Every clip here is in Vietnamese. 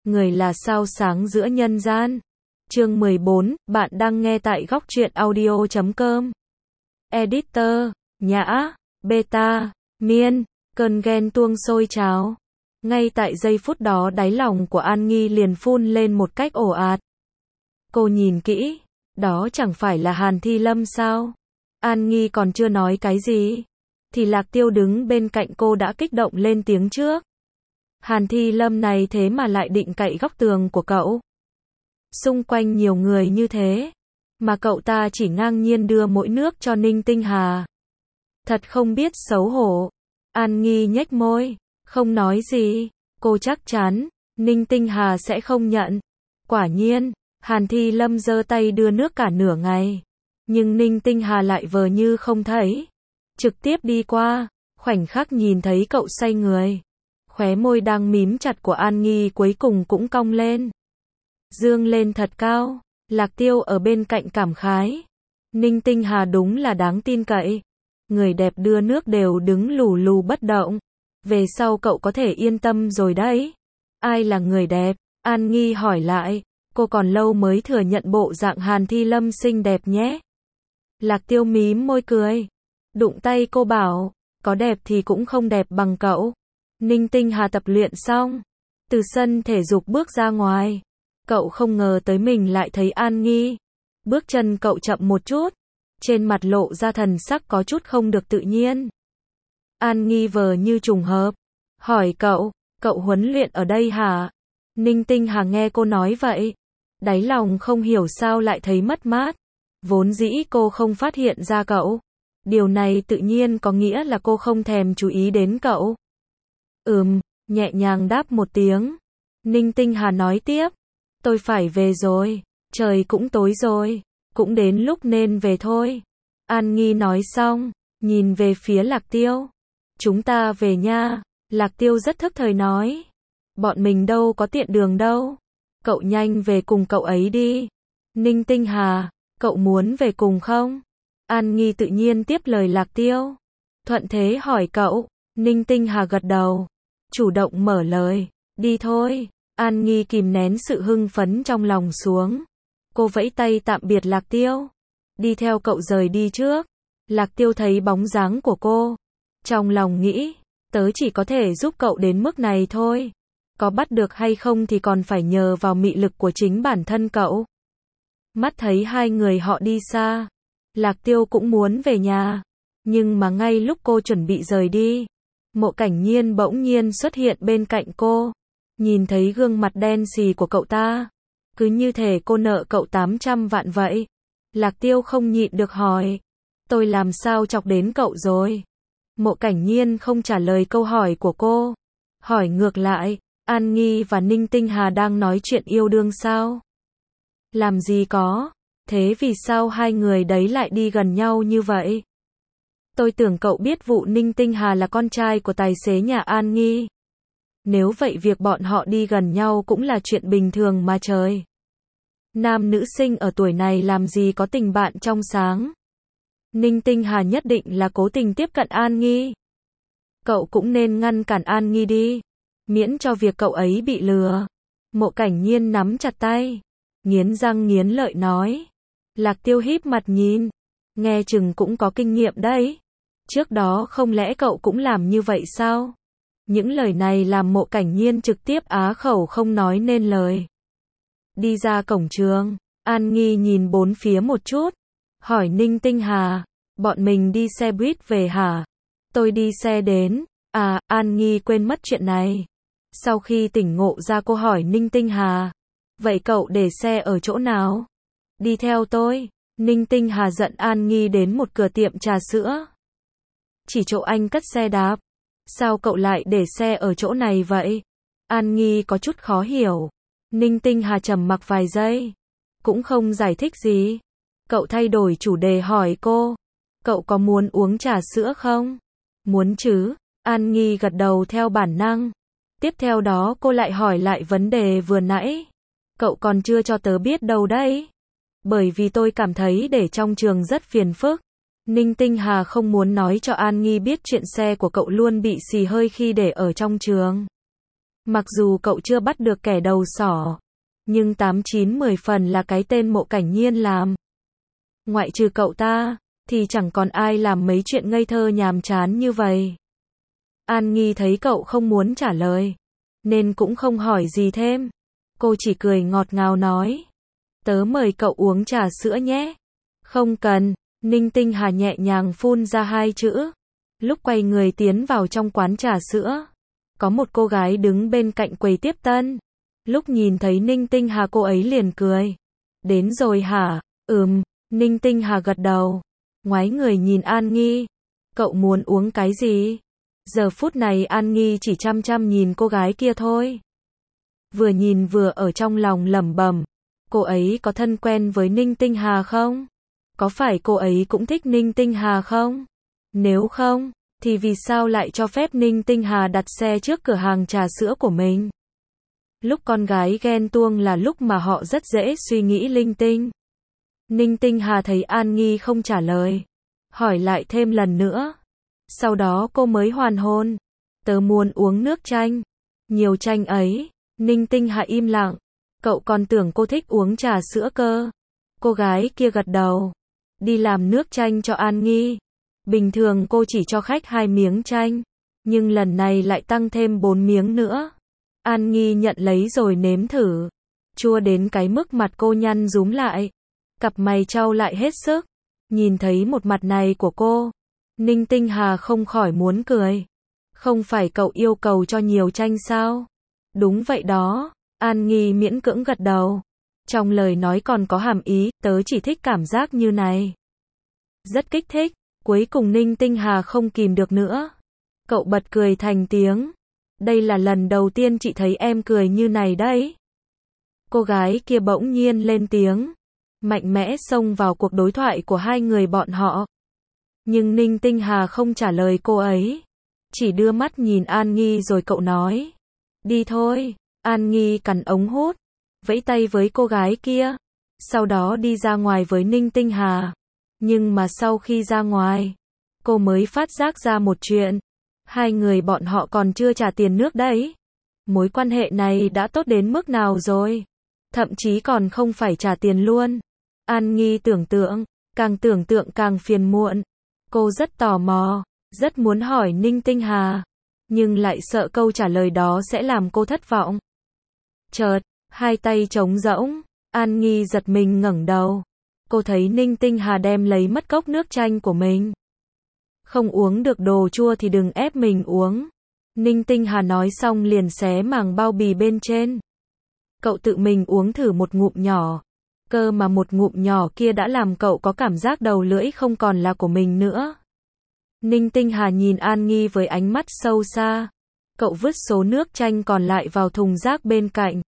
người là sao sáng giữa nhân gian. Chương 14, bạn đang nghe tại góc truyện audio.com. Editor, Nhã, Beta, Miên, cơn ghen tuông sôi trào. Ngay tại giây phút đó đáy lòng của An Nghi liền phun lên một cách ồ ạt. Cô nhìn kỹ, đó chẳng phải là Hàn Thi Lâm sao? An Nghi còn chưa nói cái gì, thì Lạc Tiêu đứng bên cạnh cô đã kích động lên tiếng trước. Hàn Thi Lâm này thế mà lại định cậy góc tường của cậu. Xung quanh nhiều người như thế, mà cậu ta chỉ ngang nhiên đưa mỗi nước cho Ninh Tinh Hà. Thật không biết xấu hổ. An Nghi nhếch môi, không nói gì. Cô chắc chắn, Ninh Tinh Hà sẽ không nhận. Quả nhiên, Hàn Thi Lâm giơ tay đưa nước cả nửa ngày. Nhưng Ninh Tinh Hà lại vờ như không thấy. Trực tiếp đi qua, khoảnh khắc nhìn thấy cậu say người. Khóe môi đang mím chặt của An Nghi cuối cùng cũng cong lên. Dương lên thật cao. Lạc Tiêu ở bên cạnh cảm khái. Ninh Tinh Hà đúng là đáng tin cậy. Người đẹp đưa nước đều đứng lù lù bất động. Về sau cậu có thể yên tâm rồi đấy. Ai là người đẹp? An Nghi hỏi lại. Cô còn lâu mới thừa nhận bộ dạng Hàn Thi Lâm xinh đẹp nhé. Lạc Tiêu mím môi cười. Đụng tay cô bảo, có đẹp thì cũng không đẹp bằng cậu. Ninh Tinh Hà tập luyện xong, từ sân thể dục bước ra ngoài. Cậu không ngờ tới mình lại thấy An Nghi. Bước chân cậu chậm một chút, trên mặt lộ ra thần sắc có chút không được tự nhiên. An Nghi vờ như trùng hợp, hỏi cậu huấn luyện ở đây hả? Ninh Tinh Hà nghe cô nói vậy, đáy lòng không hiểu sao lại thấy mất mát. Vốn dĩ cô không phát hiện ra cậu. Điều này tự nhiên có nghĩa là cô không thèm chú ý đến cậu. Nhẹ nhàng đáp một tiếng. Ninh Tinh Hà nói tiếp. Tôi phải về rồi, trời cũng tối rồi, cũng đến lúc nên về thôi. An Nghi nói xong, nhìn về phía Lạc Tiêu. Chúng ta về nha. Lạc Tiêu rất thức thời nói. Bọn mình đâu có tiện đường đâu. Cậu nhanh về cùng cậu ấy đi. Ninh Tinh Hà, cậu muốn về cùng không? An Nghi tự nhiên tiếp lời Lạc Tiêu. Thuận thế hỏi cậu. Ninh Tinh Hà gật đầu, chủ động mở lời. Đi thôi. An Nghi kìm nén sự hưng phấn trong lòng xuống. Cô vẫy tay tạm biệt Lạc Tiêu. Đi theo cậu rời đi trước. Lạc Tiêu thấy bóng dáng của cô. Trong lòng nghĩ, tớ chỉ có thể giúp cậu đến mức này thôi. Có bắt được hay không thì còn phải nhờ vào mị lực của chính bản thân cậu. Mắt thấy hai người họ đi xa. Lạc Tiêu cũng muốn về nhà. Nhưng mà ngay lúc cô chuẩn bị rời đi, Mộ Cảnh Nhiên bỗng nhiên xuất hiện bên cạnh cô. Nhìn thấy gương mặt đen xì của cậu ta, cứ như thể cô nợ cậu 800 vạn vậy. Lạc Tiêu không nhịn được hỏi. Tôi làm sao chọc đến cậu rồi? Mộ Cảnh Nhiên không trả lời câu hỏi của cô. Hỏi ngược lại, An Nghi và Ninh Tinh Hà đang nói chuyện yêu đương sao? Làm gì có. Thế vì sao hai người đấy lại đi gần nhau như vậy? Tôi tưởng cậu biết vụ Ninh Tinh Hà là con trai của tài xế nhà An Nghi. Nếu vậy việc bọn họ đi gần nhau cũng là chuyện bình thường mà trời. Nam nữ sinh ở tuổi này làm gì có tình bạn trong sáng. Ninh Tinh Hà nhất định là cố tình tiếp cận An Nghi. Cậu cũng nên ngăn cản An Nghi đi, miễn cho việc cậu ấy bị lừa. Mộ Cảnh Nhiên nắm chặt tay, nghiến răng nghiến lợi nói. Lạc Tiêu híp mặt nhìn, nghe chừng cũng có kinh nghiệm đấy. Trước đó không lẽ cậu cũng làm như vậy sao? Những lời này làm Mộ Cảnh Nhiên trực tiếp á khẩu không nói nên lời. Đi ra cổng trường, An Nghi nhìn bốn phía một chút, hỏi Ninh Tinh Hà, bọn mình đi xe buýt về hả? Tôi đi xe đến. À, An Nghi quên mất chuyện này. Sau khi tỉnh ngộ ra cô hỏi Ninh Tinh Hà, vậy cậu để xe ở chỗ nào? Đi theo tôi. Ninh Tinh Hà dẫn An Nghi đến một cửa tiệm trà sữa. Chỉ chỗ anh cất xe đạp. Sao cậu lại để xe ở chỗ này vậy? An Nghi có chút khó hiểu. Ninh Tinh Hà trầm mặc vài giây, cũng không giải thích gì. Cậu thay đổi chủ đề hỏi cô. Cậu có muốn uống trà sữa không? Muốn chứ. An Nghi gật đầu theo bản năng. Tiếp theo đó cô lại hỏi lại vấn đề vừa nãy. Cậu còn chưa cho tớ biết đâu đấy. Bởi vì tôi cảm thấy để trong trường rất phiền phức. Ninh Tinh Hà không muốn nói cho An Nghi biết chuyện xe của cậu luôn bị xì hơi khi để ở trong trường. Mặc dù cậu chưa bắt được kẻ đầu sỏ, nhưng 8-9-10 phần là cái tên Mộ Cảnh Nhiên làm. Ngoại trừ cậu ta, thì chẳng còn ai làm mấy chuyện ngây thơ nhàm chán như vậy. An Nghi thấy cậu không muốn trả lời, nên cũng không hỏi gì thêm. Cô chỉ cười ngọt ngào nói, tớ mời cậu uống trà sữa nhé. Không cần, Ninh Tinh Hà nhẹ nhàng phun ra 2 chữ. Lúc quay người tiến vào trong quán trà sữa, có một cô gái đứng bên cạnh quầy tiếp tân. Lúc nhìn thấy Ninh Tinh Hà cô ấy liền cười. Đến rồi hả? Ninh Tinh Hà gật đầu. Ngoái người nhìn An Nghi. Cậu muốn uống cái gì? Giờ phút này An Nghi chỉ chăm chăm nhìn cô gái kia thôi. Vừa nhìn vừa ở trong lòng lẩm bẩm. Cô ấy có thân quen với Ninh Tinh Hà không? Có phải cô ấy cũng thích Ninh Tinh Hà không? Nếu không, thì vì sao lại cho phép Ninh Tinh Hà đặt xe trước cửa hàng trà sữa của mình? Lúc con gái ghen tuông là lúc mà họ rất dễ suy nghĩ linh tinh. Ninh Tinh Hà thấy An Nghi không trả lời, hỏi lại thêm lần nữa. Sau đó cô mới hoàn hồn. Tớ muốn uống nước chanh. Nhiều chanh ấy. Ninh Tinh Hà im lặng. Cậu còn tưởng cô thích uống trà sữa cơ. Cô gái kia gật đầu. Đi làm nước chanh cho An Nghi. Bình thường cô chỉ cho khách 2 miếng chanh, nhưng lần này lại tăng thêm 4 miếng nữa. An Nghi nhận lấy rồi nếm thử. Chua đến cái mức mặt cô nhăn rúm lại. Cặp mày chau lại hết sức. Nhìn thấy một mặt này của cô, Ninh Tinh Hà không khỏi muốn cười. Không phải cậu yêu cầu cho nhiều chanh sao? Đúng vậy đó. An Nghi miễn cưỡng gật đầu. Trong lời nói còn có hàm ý, tớ chỉ thích cảm giác như này. Rất kích thích. Cuối cùng Ninh Tinh Hà không kìm được nữa. Cậu bật cười thành tiếng. Đây là lần đầu tiên chị thấy em cười như này đấy. Cô gái kia bỗng nhiên lên tiếng, mạnh mẽ xông vào cuộc đối thoại của hai người bọn họ. Nhưng Ninh Tinh Hà không trả lời cô ấy, chỉ đưa mắt nhìn An Nghi rồi cậu nói, đi thôi. An Nghi cắn ống hút, vẫy tay với cô gái kia, sau đó đi ra ngoài với Ninh Tinh Hà. Nhưng mà sau khi ra ngoài, cô mới phát giác ra một chuyện. Hai người bọn họ còn chưa trả tiền nước đấy. Mối quan hệ này đã tốt đến mức nào rồi? Thậm chí còn không phải trả tiền luôn. An Nghi tưởng tượng càng phiền muộn. Cô rất tò mò, rất muốn hỏi Ninh Tinh Hà, nhưng lại sợ câu trả lời đó sẽ làm cô thất vọng. Chợt, hai tay trống rỗng, An Nghi giật mình ngẩng đầu. Cô thấy Ninh Tinh Hà đem lấy mất cốc nước chanh của mình. Không uống được đồ chua thì đừng ép mình uống. Ninh Tinh Hà nói xong liền xé màng bao bì bên trên. Cậu tự mình uống thử một ngụm nhỏ. Cơ mà một ngụm nhỏ kia đã làm cậu có cảm giác đầu lưỡi không còn là của mình nữa. Ninh Tinh Hà nhìn An Nghi với ánh mắt sâu xa. Cậu vứt số nước chanh còn lại vào thùng rác bên cạnh.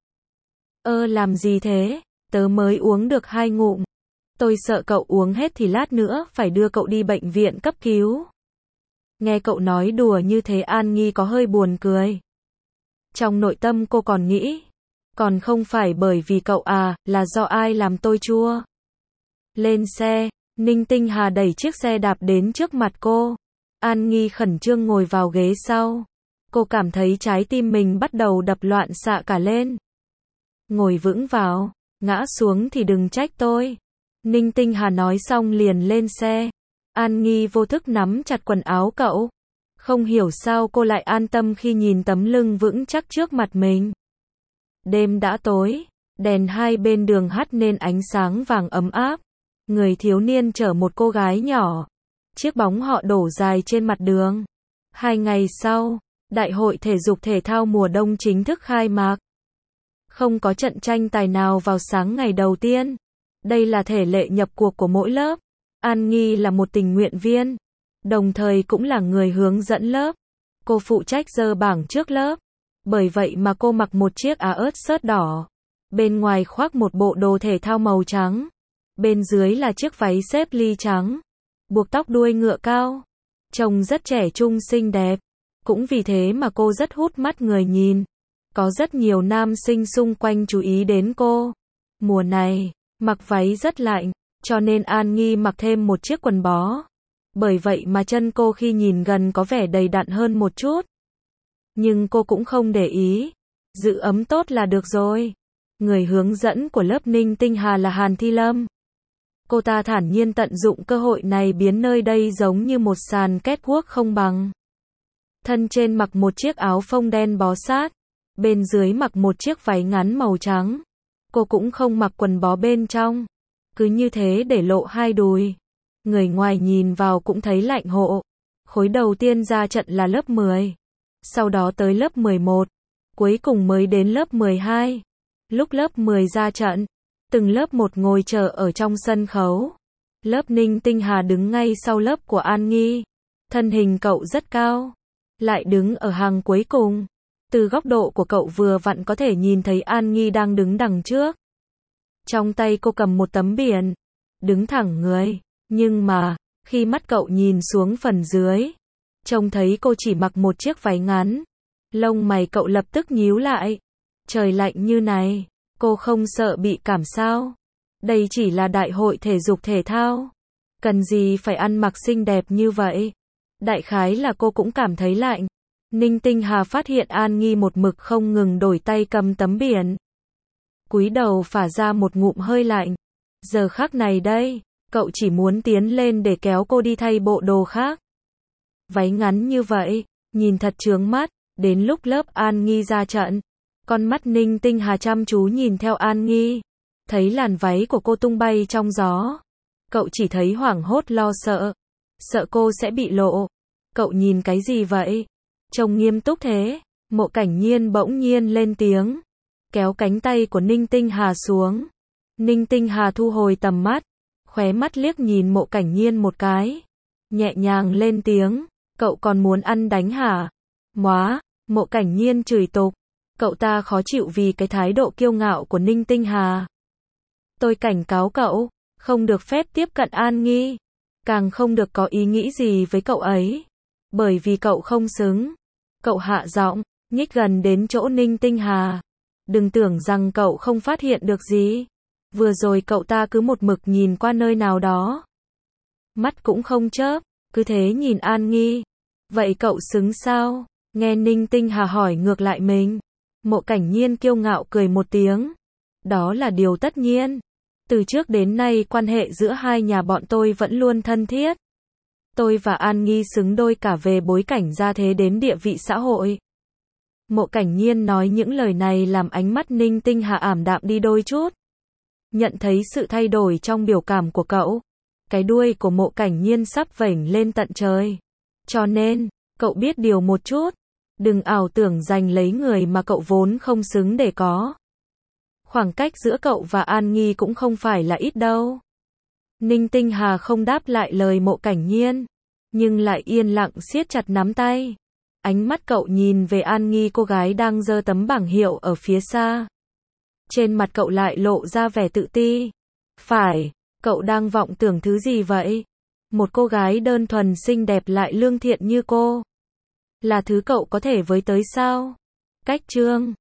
Làm gì thế? Tớ mới uống được 2 ngụm. Tôi sợ cậu uống hết thì lát nữa phải đưa cậu đi bệnh viện cấp cứu. Nghe cậu nói đùa như thế An Nghi có hơi buồn cười. Trong nội tâm cô còn nghĩ, còn không phải bởi vì cậu à, là do ai làm tôi chua. Lên xe, Ninh Tinh Hà đẩy chiếc xe đạp đến trước mặt cô. An Nghi khẩn trương ngồi vào ghế sau. Cô cảm thấy trái tim mình bắt đầu đập loạn xạ cả lên. Ngồi vững vào, ngã xuống thì đừng trách tôi. Ninh Tinh Hà nói xong liền lên xe. An Nghi vô thức nắm chặt quần áo cậu. Không hiểu sao cô lại an tâm khi nhìn tấm lưng vững chắc trước mặt mình. Đêm đã tối, đèn hai bên đường hắt nên ánh sáng vàng ấm áp. Người thiếu niên chở một cô gái nhỏ. Chiếc bóng họ đổ dài trên mặt đường. 2 ngày sau, Đại hội thể dục thể thao mùa đông chính thức khai mạc. Không có trận tranh tài nào vào sáng ngày đầu tiên. Đây là thể lệ nhập cuộc của mỗi lớp. An Nghi là một tình nguyện viên, đồng thời cũng là người hướng dẫn lớp. Cô phụ trách dơ bảng trước lớp. Bởi vậy mà cô mặc một chiếc áo ớt xớt đỏ. Bên ngoài khoác một bộ đồ thể thao màu trắng. Bên dưới là chiếc váy xếp ly trắng. Buộc tóc đuôi ngựa cao. Trông rất trẻ trung xinh đẹp. Cũng vì thế mà cô rất hút mắt người nhìn. Có rất nhiều nam sinh xung quanh chú ý đến cô. Mùa này, mặc váy rất lạnh, cho nên An Nghi mặc thêm một chiếc quần bó. Bởi vậy mà chân cô khi nhìn gần có vẻ đầy đặn hơn một chút. Nhưng cô cũng không để ý. giữ ấm tốt là được rồi. Người hướng dẫn của lớp Ninh Tinh Hà là Hàn Thi Lâm. Cô ta thản nhiên tận dụng cơ hội này biến nơi đây giống như một sàn catwalk không bằng. Thân trên mặc một chiếc áo phông đen bó sát, bên dưới mặc một chiếc váy ngắn màu trắng. Cô cũng không mặc quần bó bên trong, cứ như thế để lộ hai đùi. Người ngoài nhìn vào cũng thấy lạnh hộ. Khối đầu tiên ra trận là lớp 10, sau đó tới lớp 11, cuối cùng mới đến lớp 12. Lúc lớp 10 ra trận, từng lớp một ngồi chờ ở trong sân khấu. Lớp Ninh Tinh Hà đứng ngay sau lớp của An Nghi. Thân hình cậu rất cao, lại đứng ở hàng cuối cùng. Từ góc độ của cậu vừa vặn có thể nhìn thấy An Nghi đang đứng đằng trước. Trong tay cô cầm một tấm biển, đứng thẳng người. Nhưng mà, khi mắt cậu nhìn xuống phần dưới, trông thấy cô chỉ mặc một chiếc váy ngắn. Lông mày cậu lập tức nhíu lại. Trời lạnh như này, cô không sợ bị cảm sao? Đây chỉ là đại hội thể dục thể thao. Cần gì phải ăn mặc xinh đẹp như vậy? Đại khái là cô cũng cảm thấy lạnh. Ninh Tinh Hà phát hiện An Nghi một mực không ngừng đổi tay cầm tấm biển. Cúi đầu phả ra một ngụm hơi lạnh. Giờ khắc này đây, cậu chỉ muốn tiến lên để kéo cô đi thay bộ đồ khác. Váy ngắn như vậy, nhìn thật chướng mắt. Đến lúc lớp An Nghi ra trận, con mắt Ninh Tinh Hà chăm chú nhìn theo An Nghi. Thấy làn váy của cô tung bay trong gió. Cậu chỉ thấy hoảng hốt lo sợ. Sợ cô sẽ bị lộ. Cậu nhìn cái gì vậy? Trông nghiêm túc thế. Mộ Cảnh Nhiên bỗng nhiên lên tiếng. Kéo cánh tay của Ninh Tinh Hà xuống. Ninh Tinh Hà thu hồi tầm mắt. Khóe mắt liếc nhìn Mộ Cảnh Nhiên một cái. Nhẹ nhàng lên tiếng. Cậu còn muốn ăn đánh hả? Móa, Mộ Cảnh Nhiên chửi tục. Cậu ta khó chịu vì cái thái độ kiêu ngạo của Ninh Tinh Hà. Tôi cảnh cáo cậu, không được phép tiếp cận An Nghi. Càng không được có ý nghĩ gì với cậu ấy. Bởi vì cậu không xứng. Cậu hạ giọng, nhích gần đến chỗ Ninh Tinh Hà. Đừng tưởng rằng cậu không phát hiện được gì. Vừa rồi cậu ta cứ một mực nhìn qua nơi nào đó. Mắt cũng không chớp, cứ thế nhìn An Nghi. Vậy cậu xứng sao? Nghe Ninh Tinh Hà hỏi ngược lại mình. Mộ Cảnh Nhiên kiêu ngạo cười một tiếng. Đó là điều tất nhiên. Từ trước đến nay quan hệ giữa hai nhà bọn tôi vẫn luôn thân thiết. Tôi và An Nghi xứng đôi cả về bối cảnh gia thế đến địa vị xã hội. Mộ Cảnh Nhiên nói những lời này làm ánh mắt Ninh Tinh Hà ảm đạm đi đôi chút. Nhận thấy sự thay đổi trong biểu cảm của cậu. Cái đuôi của Mộ Cảnh Nhiên sắp vểnh lên tận trời. Cho nên, cậu biết điều một chút. Đừng ảo tưởng giành lấy người mà cậu vốn không xứng để có. Khoảng cách giữa cậu và An Nghi cũng không phải là ít đâu. Ninh Tinh Hà không đáp lại lời Mộ Cảnh Nhiên, nhưng lại yên lặng siết chặt nắm tay. Ánh mắt cậu nhìn về An Nghi, cô gái đang giơ tấm bảng hiệu ở phía xa. Trên mặt cậu lại lộ ra vẻ tự ti. Phải, cậu đang vọng tưởng thứ gì vậy? Một cô gái đơn thuần xinh đẹp lại lương thiện như cô. Là thứ cậu có thể với tới sao? Cách chương